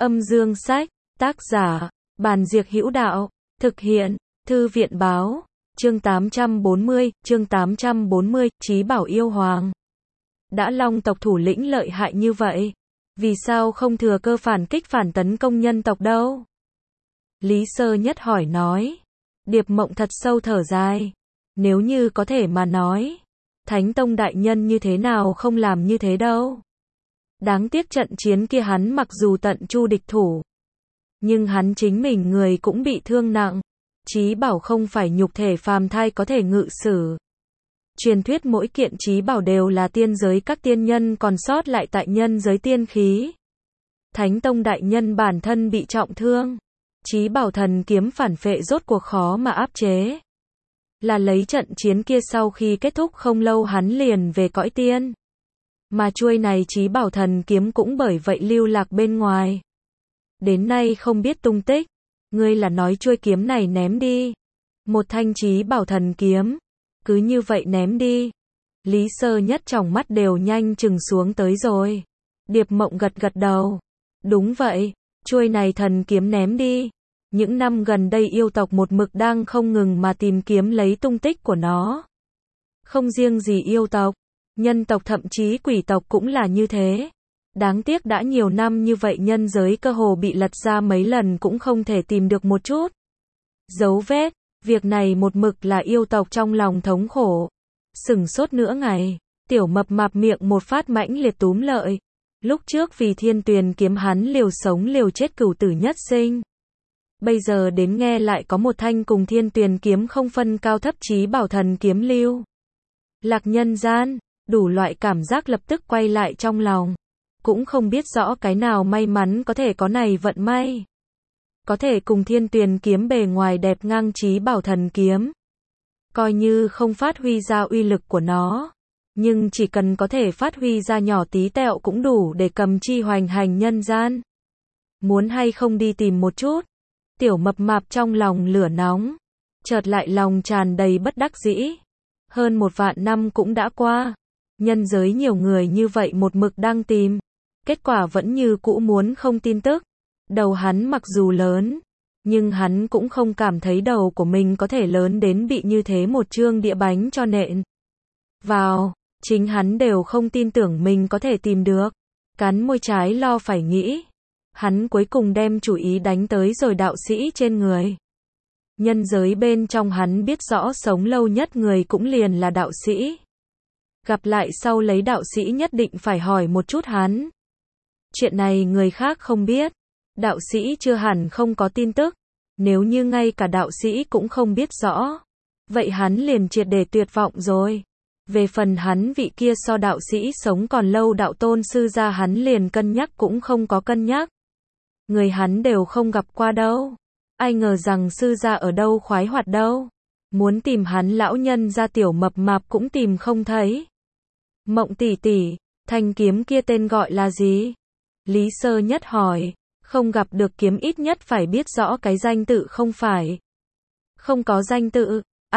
Âm dương sách, tác giả, Bàn Diệc Hữu Đạo, thực hiện, Thư viện báo, chương 840, Chí Bảo yêu hoàng. Đã Long tộc thủ lĩnh lợi hại như vậy, vì sao không thừa cơ phản kích phản tấn công nhân tộc đâu? Lý Sơ Nhất hỏi nói. Điệp Mộng thật sâu thở dài. Nếu như có thể mà nói, Thánh Tông đại nhân như thế nào không làm như thế đâu. Đáng tiếc trận chiến kia hắn mặc dù tận chu địch thủ, nhưng hắn chính mình người cũng bị thương nặng. Chí bảo không phải nhục thể phàm thai có thể ngự sử. Truyền thuyết mỗi kiện chí bảo đều là tiên giới các tiên nhân còn sót lại tại nhân giới tiên khí. Thánh Tông đại nhân bản thân bị trọng thương. Chí bảo thần kiếm phản phệ rốt cuộc khó mà áp chế. Là lấy trận chiến kia sau khi kết thúc không lâu hắn liền về cõi tiên. Mà chuôi này chí bảo thần kiếm cũng bởi vậy lưu lạc bên ngoài. Đến nay không biết tung tích. Ngươi là nói chuôi kiếm này ném đi. Một thanh chí bảo thần kiếm. Cứ như vậy ném đi. Lý Sơ Nhất tròng mắt đều nhanh chừng xuống tới rồi. Điệp Mộng gật gật đầu. Đúng vậy, chuôi này thần kiếm ném đi. Những năm gần đây yêu tộc một mực đang không ngừng mà tìm kiếm lấy tung tích của nó. Không riêng gì yêu tộc, nhân tộc thậm chí quỷ tộc cũng là như thế. Đáng tiếc đã nhiều năm như vậy nhân giới cơ hồ bị lật ra mấy lần cũng không thể tìm được một chút dấu vết. Việc này một mực là yêu tộc trong lòng thống khổ. Sửng sốt nửa ngày, Tiểu Mập Mạp miệng một phát mãnh liệt túm lợi. Lúc trước vì Thiên Tuyền kiếm hắn liều sống liều chết cửu tử nhất sinh. Bây giờ đến nghe lại có một thanh cùng Thiên Tuyền kiếm không phân cao thấp chí bảo thần kiếm lưu lạc nhân gian, đủ loại cảm giác lập tức quay lại trong lòng. Cũng không biết rõ cái nào may mắn có thể có này vận may. Có thể cùng Thiên Tuyền kiếm bề ngoài đẹp ngang chí bảo thần kiếm. Coi như không phát huy ra uy lực của nó. Nhưng chỉ cần có thể phát huy ra nhỏ tí tẹo cũng đủ để cầm chi hoành hành nhân gian. Muốn hay không đi tìm một chút. Tiểu Mập Mạp trong lòng lửa nóng. Chợt lại lòng tràn đầy bất đắc dĩ. Hơn 1 vạn năm cũng đã qua. Nhân giới nhiều người như vậy một mực đang tìm. Kết quả vẫn như cũ muốn không tin tức. Đầu hắn mặc dù lớn, nhưng hắn cũng không cảm thấy đầu của mình có thể lớn đến bị như thế một chương đĩa bánh cho nện vào. Chính hắn đều không tin tưởng mình có thể tìm được. Cắn môi trái lo phải nghĩ. Hắn cuối cùng đem chủ ý đánh tới rồi đạo sĩ trên người. Nhân giới bên trong hắn biết rõ sống lâu nhất người cũng liền là đạo sĩ. Gặp lại sau lấy đạo sĩ nhất định phải hỏi một chút hắn. Chuyện này người khác không biết. Đạo sĩ chưa hẳn không có tin tức. Nếu như ngay cả đạo sĩ cũng không biết rõ, vậy hắn liền triệt để tuyệt vọng rồi. Về phần hắn vị kia so đạo sĩ sống còn lâu đạo tôn sư gia hắn liền cân nhắc cũng không có cân nhắc. Người hắn đều không gặp qua đâu. Ai ngờ rằng sư gia ở đâu khoái hoạt đâu. Muốn tìm hắn lão nhân ra Tiểu Mập Mạp cũng tìm không thấy. Mộng tỷ tỷ, thanh kiếm kia tên gọi là gì? Lý Sơ Nhất hỏi. Không gặp được kiếm ít nhất phải biết rõ cái danh tự không phải. Không có danh tự.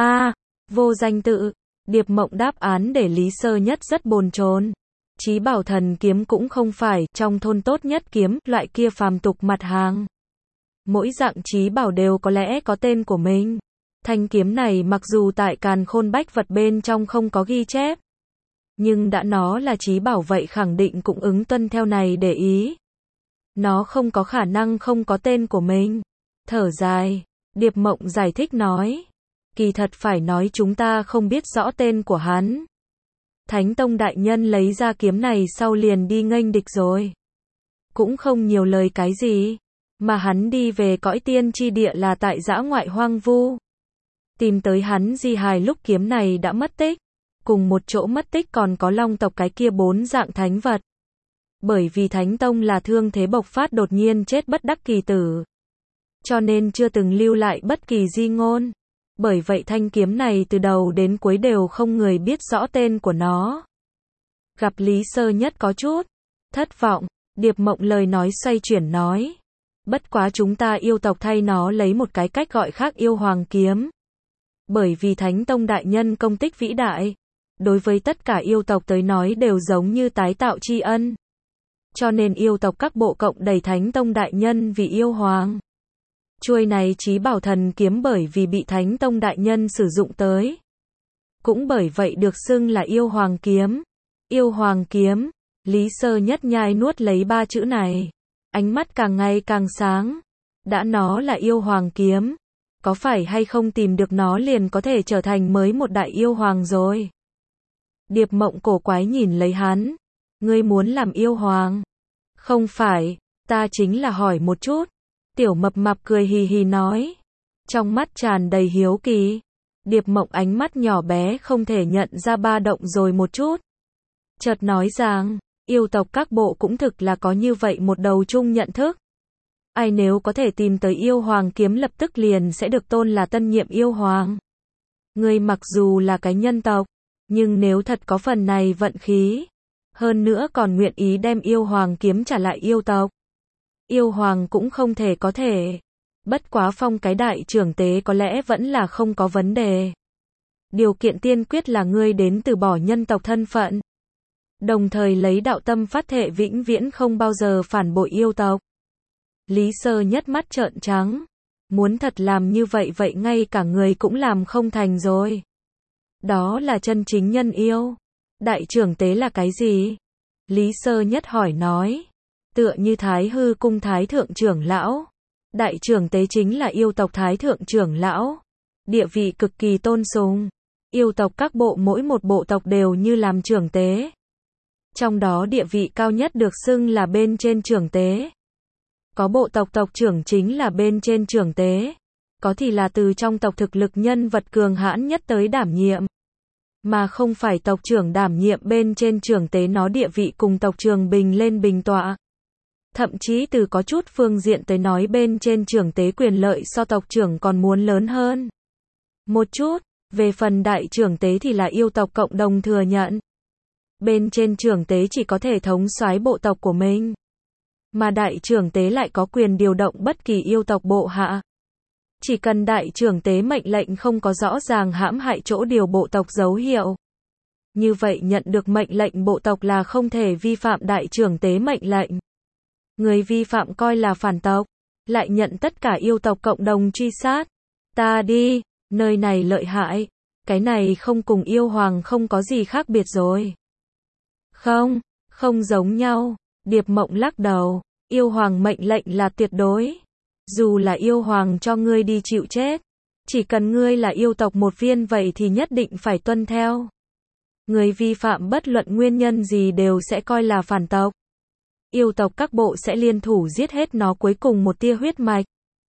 Vô danh tự. Điệp Mộng đáp án để Lý Sơ Nhất rất bồn chồn. Chí bảo thần kiếm cũng không phải trong thôn tốt nhất kiếm, loại kia phàm tục mặt hàng. Mỗi dạng chí bảo đều có lẽ có tên của mình. Thanh kiếm này mặc dù tại Càn Khôn Bách Vật bên trong không có ghi chép, nhưng đã nó là chí bảo vậy khẳng định cũng ứng tuân theo này để ý. Nó không có khả năng không có tên của mình. Thở dài, Điệp Mộng giải thích nói. Kỳ thật phải nói chúng ta không biết rõ tên của hắn. Thánh Tông đại nhân lấy ra kiếm này sau liền đi nghênh địch rồi. Cũng không nhiều lời cái gì. Mà hắn đi về cõi tiên chi địa là tại dã ngoại hoang vu. Tìm tới hắn di hài lúc kiếm này đã mất tích. Cùng một chỗ mất tích còn có Long tộc cái kia 4 dạng thánh vật. Bởi vì Thánh Tông là thương thế bộc phát đột nhiên chết bất đắc kỳ tử. Cho nên chưa từng lưu lại bất kỳ di ngôn. Bởi vậy thanh kiếm này từ đầu đến cuối đều không người biết rõ tên của nó. Gặp Lý Sơ Nhất có chút thất vọng, Điệp Mộng lời nói xoay chuyển nói. Bất quá chúng ta yêu tộc thay nó lấy một cái cách gọi khác yêu hoàng kiếm. Bởi vì Thánh Tông đại nhân công tích vĩ đại. Đối với tất cả yêu tộc tới nói đều giống như tái tạo tri ân. cho nên yêu tộc các bộ cộng đẩy Thánh Tông đại nhân vì yêu hoàng. Chuôi này Chí Bảo Thần kiếm bởi vì bị Thánh Tông đại nhân sử dụng tới, cũng bởi vậy được xưng là yêu hoàng kiếm. Yêu hoàng kiếm, Lý Sơ Nhất nhai nuốt lấy ba chữ này, ánh mắt càng ngày càng sáng. Đã nó là yêu hoàng kiếm, có phải hay không tìm được nó liền có thể trở thành mới một đại yêu hoàng rồi. Điệp Mộng cổ quái nhìn lấy hắn, ngươi muốn làm yêu hoàng? Không phải, ta chính là hỏi một chút. Tiểu Mập Mạp cười hì hì nói, trong mắt tràn đầy hiếu kỳ. Điệp Mộng ánh mắt nhỏ bé không thể nhận ra ba động rồi một chút. Chợt nói rằng, yêu tộc các bộ cũng thực là có như vậy một đầu chung nhận thức. Ai nếu có thể tìm tới yêu hoàng kiếm lập tức liền sẽ được tôn là tân nhiệm yêu hoàng. Ngươi mặc dù là cái nhân tộc, nhưng nếu thật có phần này vận khí, hơn nữa còn nguyện ý đem yêu hoàng kiếm trả lại yêu tộc, yêu hoàng cũng không thể có thể. Bất quá phong cái đại trưởng tế có lẽ vẫn là không có vấn đề. Điều kiện tiên quyết là ngươi đến từ bỏ nhân tộc thân phận, đồng thời lấy đạo tâm phát thệ vĩnh viễn không bao giờ phản bội yêu tộc. Lý Sơ Nhất mắt trợn trắng, muốn thật làm như vậy vậy ngay cả người cũng làm không thành rồi. Đó là chân chính nhân yêu. Đại trưởng tế là cái gì? Lý Sơ Nhất hỏi nói. Tựa như Thái Hư cung thái thượng trưởng lão. Đại trưởng tế chính là yêu tộc thái thượng trưởng lão. Địa vị cực kỳ tôn sùng. Yêu tộc các bộ mỗi một bộ tộc đều như làm trưởng tế. Trong đó địa vị cao nhất được xưng là bên trên trưởng tế. Có bộ tộc tộc trưởng chính là bên trên trưởng tế. Có thì là từ trong tộc thực lực nhân vật cường hãn nhất tới đảm nhiệm. Mà không phải tộc trưởng đảm nhiệm bên trên trưởng tế, nó địa vị cùng tộc trưởng bình lên bình tọa. Thậm chí từ có chút phương diện tới nói bên trên trưởng tế quyền lợi so tộc trưởng còn muốn lớn hơn một chút. Về phần đại trưởng tế thì là yêu tộc cộng đồng thừa nhận. Bên trên trưởng tế chỉ có thể thống soái bộ tộc của mình, mà đại trưởng tế lại có quyền điều động bất kỳ yêu tộc bộ hạ. Chỉ cần đại trưởng tế mệnh lệnh không có rõ ràng hãm hại chỗ điều bộ tộc dấu hiệu, như vậy nhận được mệnh lệnh bộ tộc là không thể vi phạm đại trưởng tế mệnh lệnh. Người vi phạm coi là phản tộc, lại nhận tất cả yêu tộc cộng đồng truy sát. Ta đi, nơi này lợi hại, cái này không cùng yêu hoàng không có gì khác biệt rồi. Không, không giống nhau. Điệp Mộng lắc đầu, yêu hoàng mệnh lệnh là tuyệt đối. Dù là yêu hoàng cho ngươi đi chịu chết, chỉ cần ngươi là yêu tộc một viên vậy thì nhất định phải tuân theo. Người vi phạm bất luận nguyên nhân gì đều sẽ coi là phản tộc. Yêu tộc các bộ sẽ liên thủ giết hết nó cuối cùng một tia huyết mạch,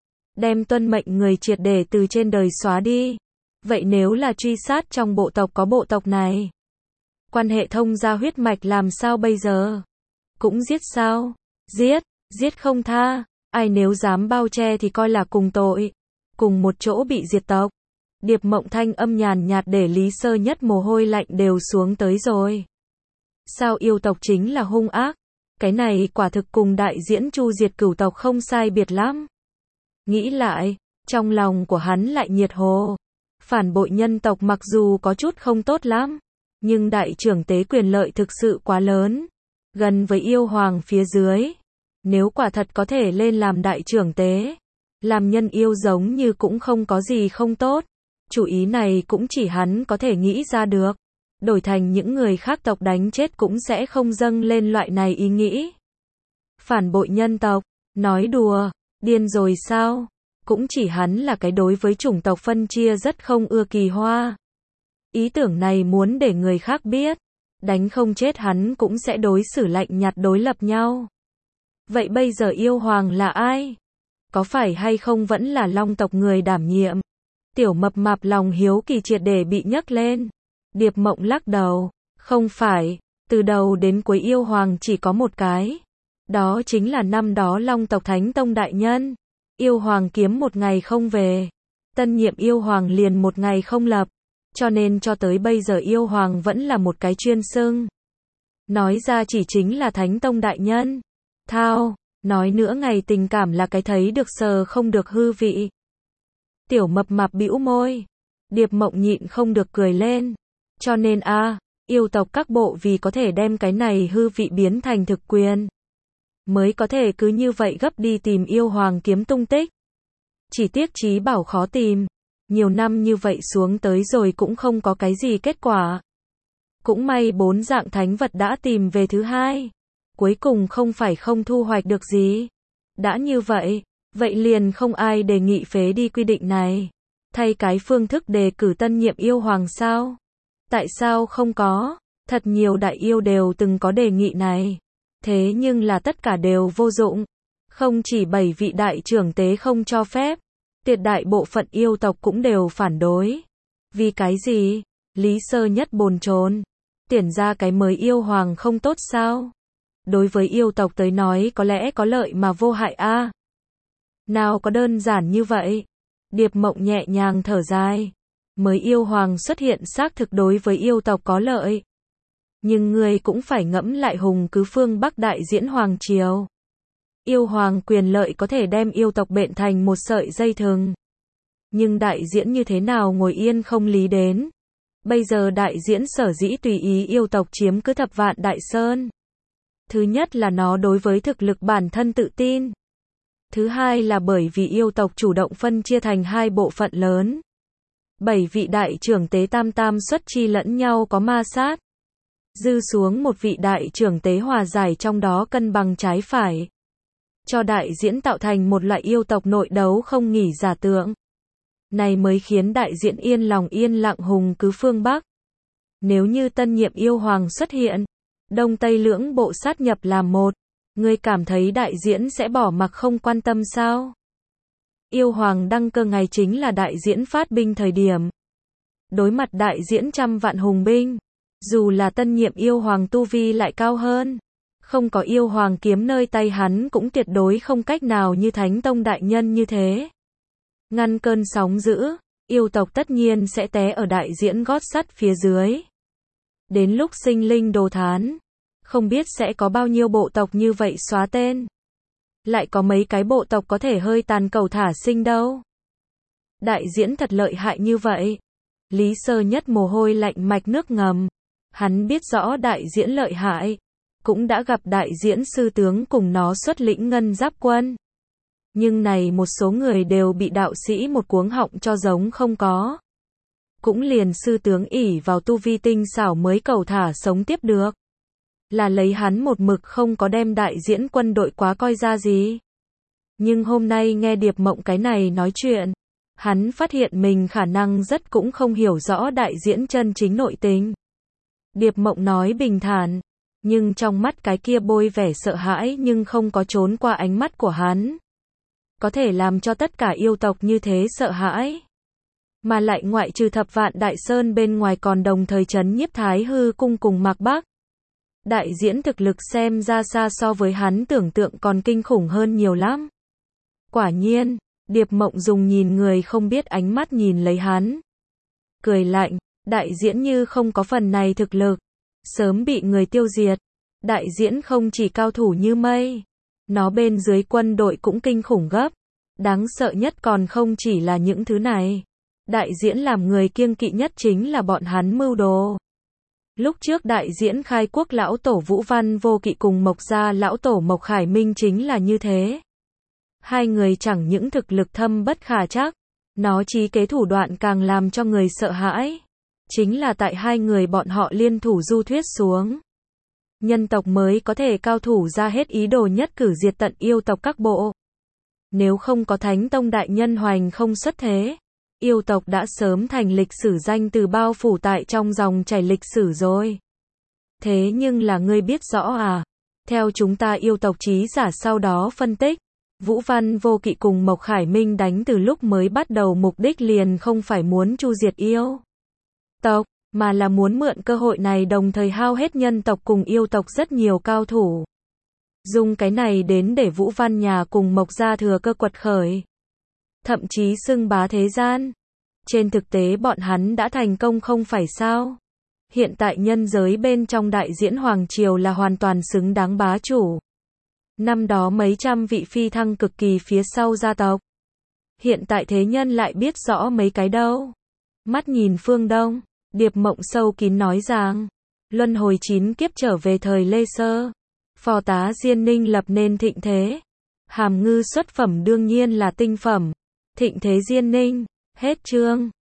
đem tuân mệnh người triệt để từ trên đời xóa đi. Vậy nếu là truy sát trong bộ tộc có bộ tộc này, quan hệ thông gia huyết mạch làm sao bây giờ? Cũng giết sao? Giết, giết không tha. Ai nếu dám bao che thì coi là cùng tội, cùng một chỗ bị diệt tộc. Điệp Mộng thanh âm nhàn nhạt để Lý Sơ Nhất mồ hôi lạnh đều xuống tới rồi. Sao yêu tộc chính là hung ác? Cái này quả thực cùng đại diễn chu diệt cửu tộc không sai biệt lắm. Nghĩ lại, trong lòng của hắn lại nhiệt hồ. Phản bội nhân tộc mặc dù có chút không tốt lắm, nhưng đại trưởng tế quyền lợi thực sự quá lớn, gần với yêu hoàng phía dưới. Nếu quả thật có thể lên làm đại trưởng tế, làm nhân yêu giống như cũng không có gì không tốt. Chủ ý này cũng chỉ hắn có thể nghĩ ra được. Đổi thành những người khác tộc đánh chết cũng sẽ không dâng lên loại này ý nghĩ. Phản bội nhân tộc, nói đùa, điên rồi sao? Cũng chỉ hắn là cái đối với chủng tộc phân chia rất không ưa kỳ hoa. Ý tưởng này muốn để người khác biết, đánh không chết hắn cũng sẽ đối xử lạnh nhạt đối lập nhau. Vậy bây giờ yêu hoàng là ai? Có phải hay không vẫn là Long tộc người đảm nhiệm? Tiểu Mập Mạp lòng hiếu kỳ triệt để bị nhấc lên. Điệp Mộng lắc đầu, không phải, từ đầu đến cuối yêu hoàng chỉ có một cái. Đó chính là năm đó Long tộc Thánh Tông đại nhân. Yêu hoàng kiếm một ngày không về, tân nhiệm yêu hoàng liền một ngày không lập, cho nên cho tới bây giờ yêu hoàng vẫn là một cái chuyên xưng. Nói ra chỉ chính là Thánh Tông đại nhân. Thao, nói nữa ngày tình cảm là cái thấy được sờ không được hư vị. Tiểu Mập Mạp bĩu môi. Điệp Mộng nhịn không được cười lên. Cho nên yêu tộc các bộ vì có thể đem cái này hư vị biến thành thực quyền, mới có thể cứ như vậy gấp đi tìm yêu hoàng kiếm tung tích. Chỉ tiếc Chí Bảo khó tìm, nhiều năm như vậy xuống tới rồi cũng không có cái gì kết quả. Cũng may 4 dạng thánh vật đã tìm về thứ hai, cuối cùng không phải không thu hoạch được gì. Đã như vậy, vậy liền không ai đề nghị phế đi quy định này. Thay cái phương thức đề cử tân nhiệm yêu hoàng sao? Tại sao không có? Thật nhiều đại yêu đều từng có đề nghị này. Thế nhưng là tất cả đều vô dụng. Không chỉ 7 vị đại trưởng tế không cho phép, tuyệt đại bộ phận yêu tộc cũng đều phản đối. Vì cái gì? Lý Sơ Nhất bồn chồn. Tuyển ra cái mới yêu hoàng không tốt sao? Đối với yêu tộc tới nói có lẽ có lợi mà vô hại a. Nào có đơn giản như vậy. Điệp Mộng nhẹ nhàng thở dài. Mới yêu hoàng xuất hiện xác thực đối với yêu tộc có lợi. Nhưng người cũng phải ngẫm lại hùng cứ phương Bắc đại diễn hoàng triều. Yêu hoàng quyền lợi có thể đem yêu tộc bện thành một sợi dây thừng. Nhưng đại diễn như thế nào ngồi yên không lý đến. Bây giờ đại diễn sở dĩ tùy ý yêu tộc chiếm cứ Thập Vạn Đại Sơn. Thứ nhất là nó đối với thực lực bản thân tự tin. Thứ hai là bởi vì yêu tộc chủ động phân chia thành hai bộ phận lớn. 7 vị đại trưởng tế tam tam xuất chi lẫn nhau có ma sát. Dư xuống một vị đại trưởng tế hòa giải trong đó cân bằng trái phải. Cho đại diễn tạo thành một loại yêu tộc nội đấu không nghỉ giả tượng. Này mới khiến đại diễn yên lòng yên lặng hùng cứ phương Bắc. Nếu như tân nhiệm yêu hoàng xuất hiện, Đông Tây lưỡng bộ sát nhập làm một, ngươi cảm thấy đại diễn sẽ bỏ mặc không quan tâm sao? Yêu hoàng đăng cơ ngày chính là đại diễn phát binh thời điểm. Đối mặt đại diễn trăm vạn hùng binh, dù là tân nhiệm yêu hoàng tu vi lại cao hơn, không có yêu hoàng kiếm nơi tay hắn cũng tuyệt đối không cách nào như Thánh Tông đại nhân như thế. Ngăn cơn sóng dữ, yêu tộc tất nhiên sẽ té ở đại diễn gót sắt phía dưới. Đến lúc sinh linh đồ thán, không biết sẽ có bao nhiêu bộ tộc như vậy xóa tên. Lại có mấy cái bộ tộc có thể hơi tàn cầu thả sinh đâu. Đại diễn thật lợi hại như vậy. Lý Sơ Nhất mồ hôi lạnh mạch nước ngầm. Hắn biết rõ đại diễn lợi hại. Cũng đã gặp đại diễn sư tướng cùng nó xuất lĩnh ngân giáp quân. Nhưng này một số người đều bị đạo sĩ một cuống họng cho giống không có. Cũng liền sư tướng ỷ vào tu vi tinh xảo mới cầu thả sống tiếp được. Là lấy hắn một mực không có đem đại diễn quân đội quá coi ra gì. Nhưng hôm nay nghe Điệp Mộng cái này nói chuyện, hắn phát hiện mình khả năng rất cũng không hiểu rõ đại diễn chân chính nội tình. Điệp Mộng nói bình thản, nhưng trong mắt cái kia bôi vẻ sợ hãi nhưng không có trốn qua ánh mắt của hắn. Có thể làm cho tất cả yêu tộc như thế sợ hãi. Mà lại ngoại trừ Thập Vạn Đại Sơn bên ngoài còn đồng thời trấn nhiếp Thái Hư cung cùng Mạc Bắc. Đại diễn thực lực xem ra xa so với hắn tưởng tượng còn kinh khủng hơn nhiều lắm. Quả nhiên, Điệp Mộng dùng nhìn người không biết ánh mắt nhìn lấy hắn. Cười lạnh, đại diễn như không có phần này thực lực, sớm bị người tiêu diệt. Đại diễn không chỉ cao thủ như mây, nó bên dưới quân đội cũng kinh khủng gấp. Đáng sợ nhất còn không chỉ là những thứ này. Đại diễn làm người kiêng kỵ nhất chính là bọn hắn mưu đồ. Lúc trước đại diễn khai quốc lão tổ Vũ Văn Vô Kỵ cùng Mộc gia lão tổ Mộc Khải Minh chính là như thế. Hai người chẳng những thực lực thâm bất khả trắc, nó trí kế thủ đoạn càng làm cho người sợ hãi. Chính là tại hai người bọn họ liên thủ du thuyết xuống. Nhân tộc mới có thể cao thủ ra hết ý đồ nhất cử diệt tận yêu tộc các bộ. Nếu không có Thánh Tông đại nhân hoành không xuất thế, yêu tộc đã sớm thành lịch sử danh từ bao phủ tại trong dòng chảy lịch sử rồi. Thế nhưng là ngươi biết rõ à? Theo chúng ta yêu tộc trí giả sau đó phân tích, Vũ Văn Vô Kỵ cùng Mộc Khải Minh đánh từ lúc mới bắt đầu mục đích liền không phải muốn chu diệt yêu tộc, mà là muốn mượn cơ hội này đồng thời hao hết nhân tộc cùng yêu tộc rất nhiều cao thủ. Dùng cái này đến để Vũ Văn nhà cùng Mộc gia thừa cơ quật khởi. Thậm chí xưng bá thế gian. Trên thực tế bọn hắn đã thành công không phải sao? Hiện tại nhân giới bên trong đại diễn hoàng triều là hoàn toàn xứng đáng bá chủ. Năm đó mấy trăm vị phi thăng cực kỳ phía sau gia tộc. Hiện tại thế nhân lại biết rõ mấy cái đâu. Mắt nhìn phương Đông, Điệp Mộng sâu kín nói rằng, luân hồi 9 kiếp trở về thời Lê Sơ. Phò tá Diên Ninh lập nên thịnh thế. Hàm ngư xuất phẩm đương nhiên là tinh phẩm. Thịnh thế Diên Ninh. Hết chương.